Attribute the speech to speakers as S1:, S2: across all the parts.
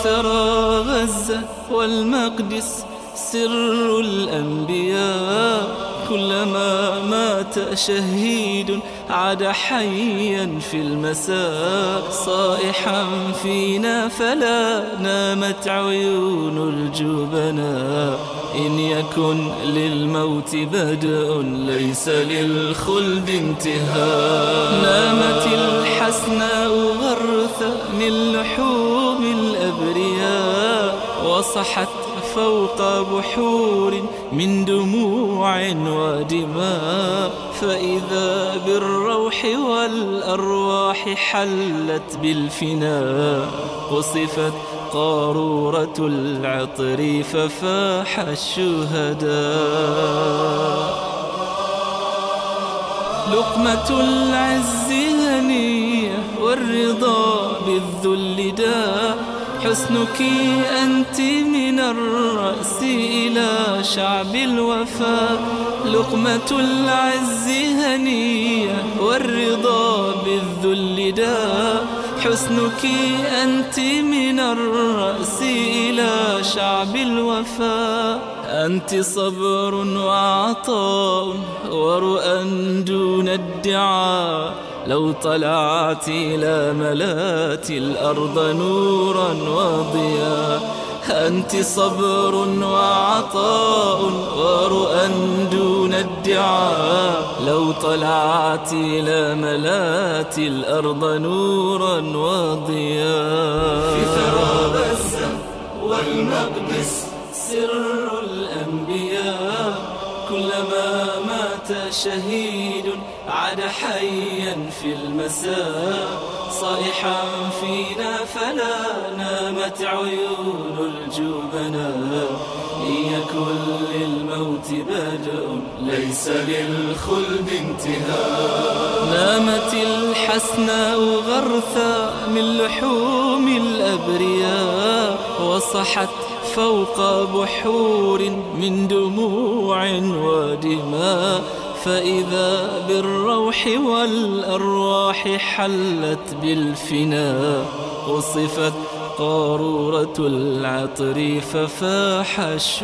S1: ثرى غزة والمقدس سر الأنبياء. كلما مات شهيد عاد حيا في المساء، صائحا فينا فلا نامت عيون الجبناء. إن يكن للموت بدء ليس للخلد انتهاء. نامت الحسناء غرثا من لحوم الأبرياء، وصحت فوق بحور من دموع ودماء. فإذا بالروح والأرواح حلت بالفناء، قصفت قارورة العطر ففاح الشهداء. لقمة العز هنية والرضا بالذل داء. حسنك أنت من الرأس إلى شعب الوفاء. لقمة العز هنية والرضا بالذل داء. حسنك أنت من الرأس إلى شعب الوفاء. أنت صبر وعطاء ورؤى دون ادعاء. لو طلعت إلى ملات الأرض نورا وضياء. أنت صبر وعطاء ورؤى دون ادعاء. لو طلعت إلى ملات الأرض نورا وضياء. في ثرى غزة والمقدس سر الأنبياء. كلما مات شهيد عاد حيا في المساء، صائحا فينا فلا نامت عيون الجبناء. إن يكن للموت بدء ليس للخلد انتهاء. نامت الحسناء غرثا من لحوم الأبرياء، وصحت فوق بحور من دموع ودماء. فإذا بالروح والأرواح حلت بالفناء، قصفت قارورة العطر ففاح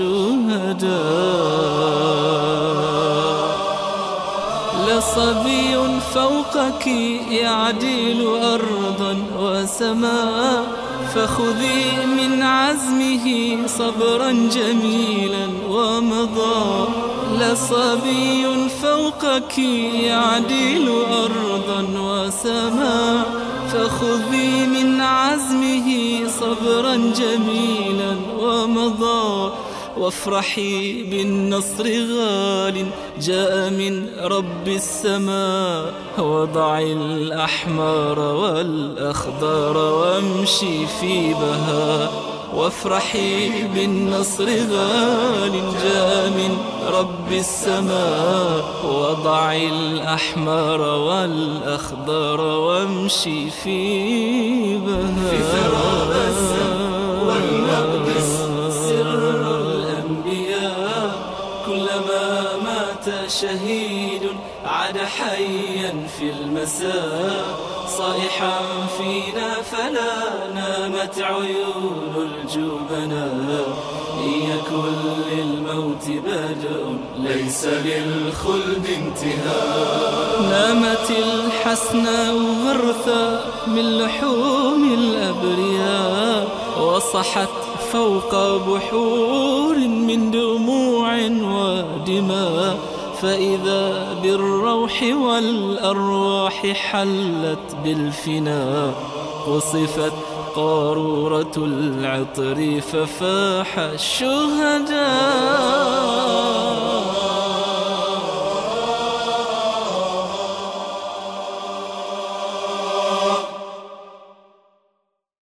S1: الشهداء. لصبي فوقك يعدل أرضا وسماء، فخذي من عزمه صبرا جميلا ومضى. لصبي فوقك يعدل أرضا وسماء، فخذي من عزمه صبرا جميلا ومضى. وافرحي بالنصر غال جاء من رب السماء. وضعي الأحمر والأخضر وامشي في بهاء. وافرحي بالنصر غال جاء من رب السماء. وضعي الأحمر والأخضر وامشي في بهاء. في ثرى غزة والمقدس سر الأنبياء. كلما مات شهيد عاد حيا في المساء، صائحا فينا فلا نامت عيون الجبناء. إن يكن للموت بدء ليس للخلد انتهاء. نامت الحسناء غرثا من لحوم الأبرياء، وصحت فوق بحور من دموع ودماء. فإذا بالروح والأرواح حلت بالفناء، قصفت قارورة العطر ففاح الشهداء.